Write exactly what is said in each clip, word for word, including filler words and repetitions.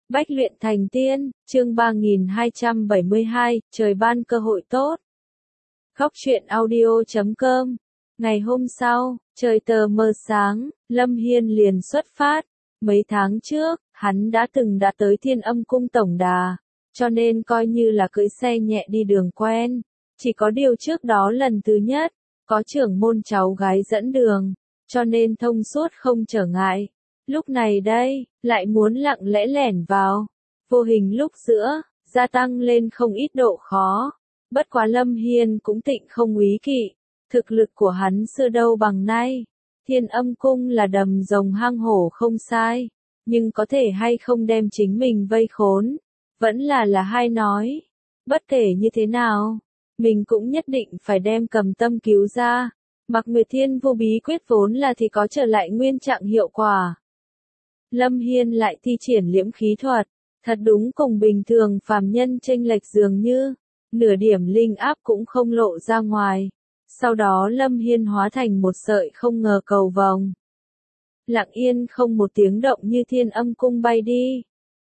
Bách luyện thành tiên, chương ba nghìn hai trăm bảy mươi hai, trời ban cơ hội tốt. Góc truyện audio chấm com. Ngày hôm sau, trời tờ mờ sáng, Lâm Hiên liền xuất phát. Mấy tháng trước, hắn đã từng đã tới Thiên Âm Cung tổng đà, cho nên coi như là cưỡi xe nhẹ đi đường quen. Chỉ có điều trước đó lần thứ nhất, có trưởng môn cháu gái dẫn đường, cho nên thông suốt không trở ngại. Lúc này đây, lại muốn lặng lẽ lẻn vào, vô hình lúc giữa, gia tăng lên không ít độ khó. Bất quá Lâm Hiên cũng tịnh không úy kỵ, thực lực của hắn xưa đâu bằng nay. Thiên Âm Cung là đầm rồng hang hổ không sai, nhưng có thể hay không đem chính mình vây khốn, vẫn là là hai nói. Bất kể như thế nào, mình cũng nhất định phải đem Cầm Tâm cứu ra. Mặc Nguyệt Thiên vô bí quyết vốn là thì có trở lại nguyên trạng hiệu quả. Lâm Hiên lại thi triển liễm khí thuật, thật đúng cùng bình thường phàm nhân chênh lệch dường như, nửa điểm linh áp cũng không lộ ra ngoài. Sau đó Lâm Hiên hóa thành một sợi không ngờ cầu vồng. Lặng yên không một tiếng động như Thiên Âm Cung bay đi.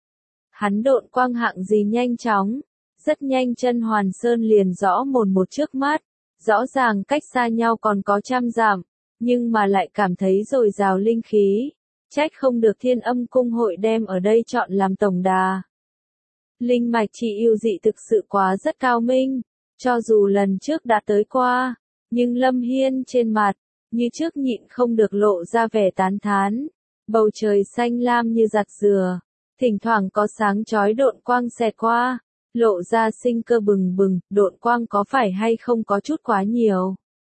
Hắn độn quang hạng gì nhanh chóng, rất nhanh chân Hoàn Sơn liền rõ mồn một trước mắt, rõ ràng cách xa nhau còn có trăm dặm, nhưng mà lại cảm thấy dồi dào linh khí. Trách không được Thiên Âm Cung hội đem ở đây chọn làm tổng đà. Linh mạch chỉ yêu dị thực sự quá rất cao minh, cho dù lần trước đã tới qua, nhưng Lâm Hiên trên mặt, như trước nhịn không được lộ ra vẻ tán thán. Bầu trời xanh lam như giặt dừa, thỉnh thoảng có sáng chói độn quang xẹt qua, lộ ra sinh cơ bừng bừng, độn quang có phải hay không có chút quá nhiều.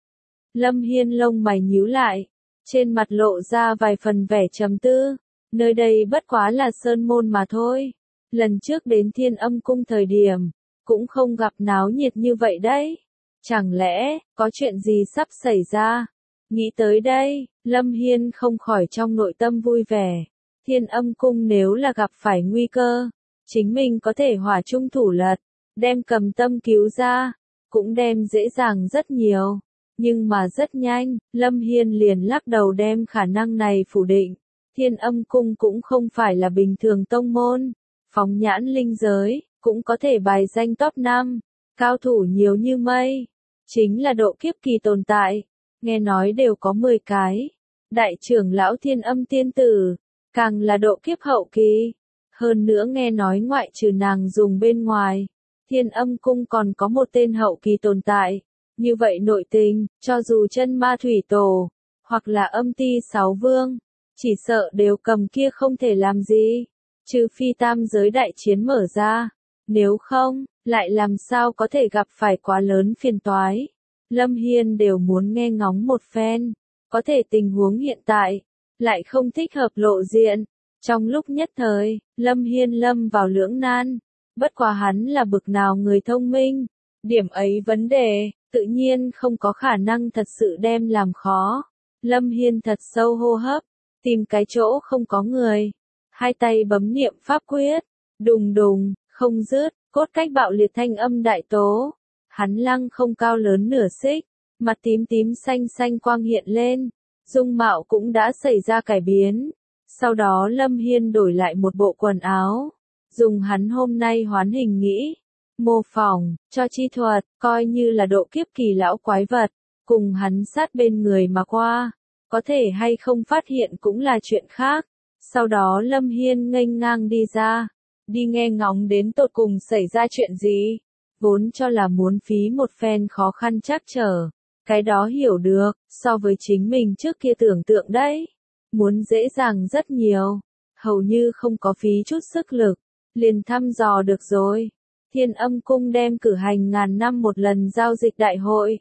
Lâm Hiên lông mày nhíu lại. Trên mặt lộ ra vài phần vẻ trầm tư, nơi đây bất quá là sơn môn mà thôi. Lần trước đến Thiên Âm Cung thời điểm, cũng không gặp náo nhiệt như vậy đấy. Chẳng lẽ, có chuyện gì sắp xảy ra? Nghĩ tới đây, Lâm Hiên không khỏi trong nội tâm vui vẻ. Thiên Âm Cung nếu là gặp phải nguy cơ, chính mình có thể hỏa trung thủ lật, đem Cầm Tâm cứu ra, cũng đem dễ dàng rất nhiều. Nhưng mà rất nhanh, Lâm Hiên liền lắc đầu đem khả năng này phủ định. Thiên Âm Cung cũng không phải là bình thường tông môn. Phóng nhãn linh giới, cũng có thể bài danh top năm. Cao thủ nhiều như mây. Chính là độ kiếp kỳ tồn tại. Nghe nói đều có mười cái. Đại trưởng lão Thiên Âm tiên tử, càng là độ kiếp hậu kỳ. Hơn nữa nghe nói ngoại trừ nàng dùng bên ngoài, Thiên Âm Cung còn có một tên hậu kỳ tồn tại. Như vậy nội tình, cho dù chân ma thủy tổ, hoặc là âm ti sáu vương, chỉ sợ đều cầm kia không thể làm gì, trừ phi tam giới đại chiến mở ra, nếu không, lại làm sao có thể gặp phải quá lớn phiền toái. Lâm Hiên đều muốn nghe ngóng một phen, có thể tình huống hiện tại, lại không thích hợp lộ diện. Trong lúc nhất thời, Lâm Hiên lâm vào lưỡng nan, bất quá hắn là bực nào người thông minh, điểm ấy vấn đề, tự nhiên không có khả năng thật sự đem làm khó. Lâm Hiên thật sâu hô hấp, tìm cái chỗ không có người, hai tay bấm niệm pháp quyết, đùng đùng, không dứt, cốt cách bạo liệt thanh âm đại tố. Hắn lăng không cao lớn nửa xích, mặt tím tím xanh xanh quang hiện lên, dung mạo cũng đã xảy ra cải biến. Sau đó Lâm Hiên đổi lại một bộ quần áo, dùng hắn hôm nay hoán hình nghĩ. Mô phỏng, cho chi thuật, coi như là độ kiếp kỳ lão quái vật, cùng hắn sát bên người mà qua, có thể hay không phát hiện cũng là chuyện khác. Sau đó Lâm Hiên nghênh ngang đi ra, đi nghe ngóng đến tột cùng xảy ra chuyện gì, vốn cho là muốn phí một phen khó khăn trắc trở, cái đó hiểu được, so với chính mình trước kia tưởng tượng đấy, muốn dễ dàng rất nhiều, hầu như không có phí chút sức lực, liền thăm dò được rồi. Thiên Âm Cung đem cử hành ngàn năm một lần giao dịch đại hội.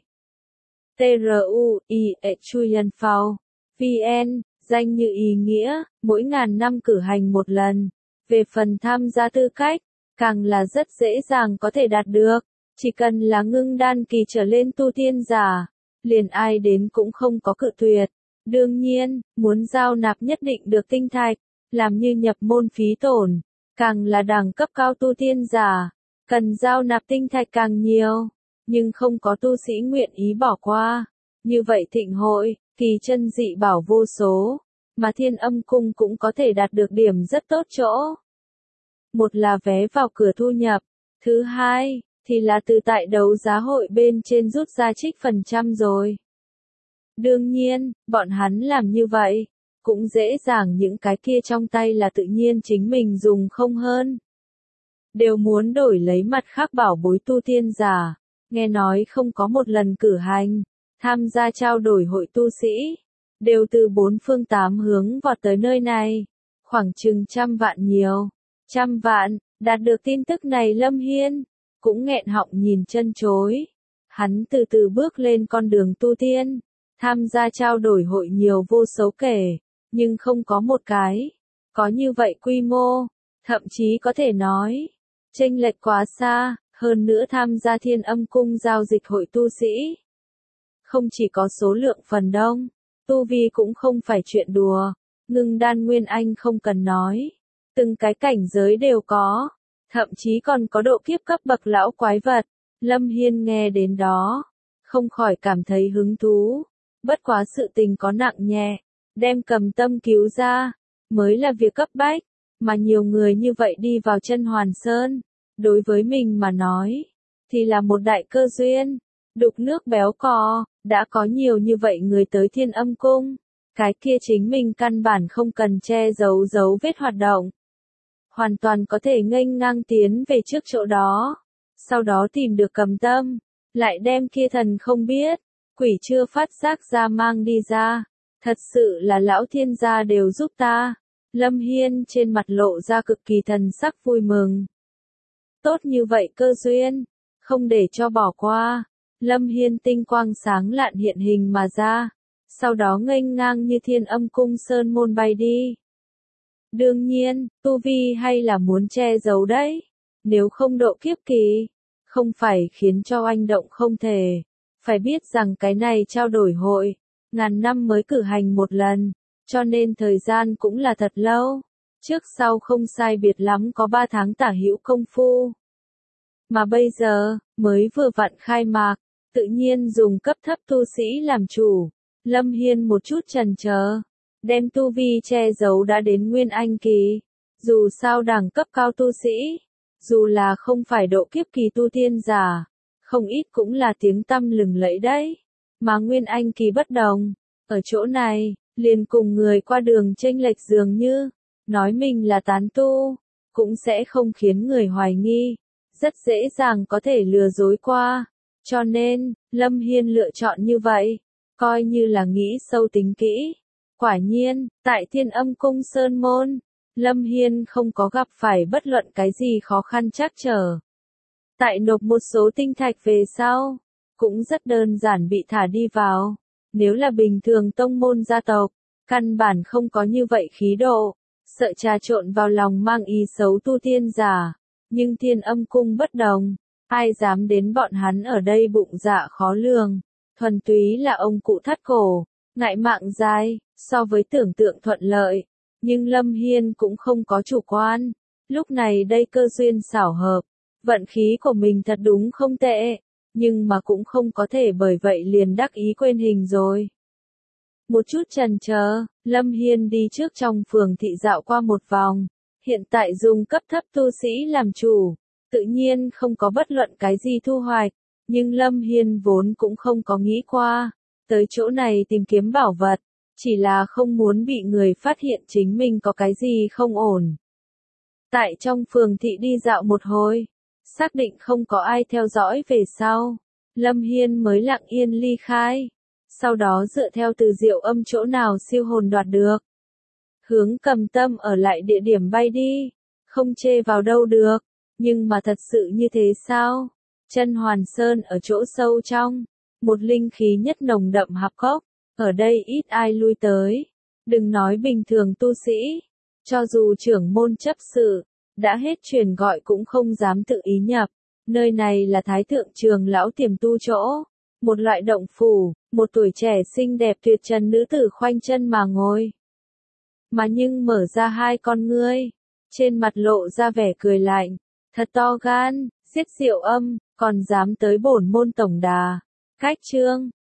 T R U I E Chuyen Phao, V N, danh như ý nghĩa, mỗi ngàn năm cử hành một lần. Về phần tham gia tư cách, càng là rất dễ dàng có thể đạt được. Chỉ cần là ngưng đan kỳ trở lên tu tiên giả, liền ai đến cũng không có cự tuyệt. Đương nhiên, muốn giao nạp nhất định được tinh thạch, làm như nhập môn phí tổn, càng là đẳng cấp cao tu tiên giả. Cần giao nạp tinh thạch càng nhiều, nhưng không có tu sĩ nguyện ý bỏ qua. Như vậy thịnh hội, kỳ chân dị bảo vô số, mà Thiên Âm Cung cũng có thể đạt được điểm rất tốt chỗ. Một là vé vào cửa thu nhập, thứ hai thì là từ tại đấu giá hội bên trên rút ra trích phần trăm rồi. Đương nhiên, bọn hắn làm như vậy, cũng dễ dàng những cái kia trong tay là tự nhiên chính mình dùng không hơn. Đều muốn đổi lấy mặt khác bảo bối tu tiên giả, nghe nói không có một lần cử hành, tham gia trao đổi hội tu sĩ, đều từ bốn phương tám hướng vọt tới nơi này, khoảng chừng trăm vạn nhiều, trăm vạn, đạt được tin tức này Lâm Hiên, cũng nghẹn họng nhìn chân chối. Hắn từ từ bước lên con đường tu tiên, tham gia trao đổi hội nhiều vô số kể, nhưng không có một cái có như vậy quy mô, thậm chí có thể nói chênh lệch quá xa, hơn nữa tham gia Thiên Âm Cung giao dịch hội tu sĩ. Không chỉ có số lượng phần đông, tu vi cũng không phải chuyện đùa, ngưng đan nguyên anh không cần nói, từng cái cảnh giới đều có, thậm chí còn có độ kiếp cấp bậc lão quái vật. Lâm Hiên nghe đến đó, không khỏi cảm thấy hứng thú, bất quá sự tình có nặng nhẹ, đem Cầm Tâm cứu ra, mới là việc cấp bách, mà nhiều người như vậy đi vào Chân Hoàn Sơn, đối với mình mà nói, thì là một đại cơ duyên, đục nước béo cò, đã có nhiều như vậy người tới Thiên Âm Cung, cái kia chính mình căn bản không cần che giấu dấu vết hoạt động. Hoàn toàn có thể nghênh ngang tiến về trước chỗ đó, sau đó tìm được Cầm Tâm, lại đem kia thần không biết, quỷ chưa phát giác ra mang đi ra. Thật sự là lão thiên gia đều giúp ta. Lâm Hiên trên mặt lộ ra cực kỳ thần sắc vui mừng. Tốt như vậy cơ duyên, không để cho bỏ qua. Lâm Hiên tinh quang sáng lạn hiện hình mà ra, sau đó nghênh ngang như Thiên Âm Cung sơn môn bay đi. Đương nhiên, tu vi hay là muốn che giấu đấy, nếu không độ kiếp kỳ, không phải khiến cho anh động không thể. Phải biết rằng cái này trao đổi hội, ngàn năm mới cử hành một lần, cho nên thời gian cũng là thật lâu, trước sau không sai biệt lắm có ba tháng tả hữu công phu. Mà bây giờ, mới vừa vặn khai mạc, tự nhiên dùng cấp thấp tu sĩ làm chủ, Lâm Hiên một chút chần chờ, đem tu vi che giấu đã đến Nguyên Anh kỳ, dù sao đẳng cấp cao tu sĩ, dù là không phải độ kiếp kỳ tu tiên giả, không ít cũng là tiếng tăm lừng lẫy đấy, mà Nguyên Anh kỳ bất đồng, ở chỗ này, liền cùng người qua đường chênh lệch dường như, nói mình là tán tu, cũng sẽ không khiến người hoài nghi, rất dễ dàng có thể lừa dối qua, cho nên, Lâm Hiên lựa chọn như vậy, coi như là nghĩ sâu tính kỹ. Quả nhiên, tại Thiên Âm Cung Sơn Môn, Lâm Hiên không có gặp phải bất luận cái gì khó khăn trắc trở. Tại nộp một số tinh thạch về sau, cũng rất đơn giản bị thả đi vào. Nếu là bình thường tông môn gia tộc, căn bản không có như vậy khí độ, sợ trà trộn vào lòng mang ý xấu tu tiên giả. Nhưng Thiên Âm Cung bất đồng, ai dám đến bọn hắn ở đây bụng dạ khó lường, thuần túy là ông cụ thắt cổ, ngại mạng dài, so với tưởng tượng thuận lợi. Nhưng Lâm Hiên cũng không có chủ quan, lúc này đây cơ duyên xảo hợp, vận khí của mình thật đúng không tệ, nhưng mà cũng không có thể bởi vậy liền đắc ý quên hình rồi. Một chút chần chờ, Lâm Hiên đi trước trong phường thị dạo qua một vòng, hiện tại dùng cấp thấp tu sĩ làm chủ, tự nhiên không có bất luận cái gì thu hoạch, nhưng Lâm Hiên vốn cũng không có nghĩ qua, tới chỗ này tìm kiếm bảo vật, chỉ là không muốn bị người phát hiện chính mình có cái gì không ổn. Tại trong phường thị đi dạo một hồi, xác định không có ai theo dõi về sau, Lâm Hiên mới lặng yên ly khai, sau đó dựa theo từ diệu âm chỗ nào siêu hồn đoạt được. Hướng Cầm Tâm ở lại địa điểm bay đi, không chê vào đâu được, nhưng mà thật sự như thế sao? Chân Hoàn Sơn ở chỗ sâu trong, một linh khí nhất nồng đậm hạp cốc, ở đây ít ai lui tới, đừng nói bình thường tu sĩ, cho dù trưởng môn chấp sự, đã hết truyền gọi cũng không dám tự ý nhập, nơi này là Thái Thượng Trường Lão tiềm tu chỗ, một loại động phủ, một tuổi trẻ xinh đẹp tuyệt trần nữ tử khoanh chân mà ngồi. Mà nhưng mở ra hai con ngươi, trên mặt lộ ra vẻ cười lạnh, thật to gan, giết Diệu Âm, còn dám tới bổn môn tổng đà. Cách chương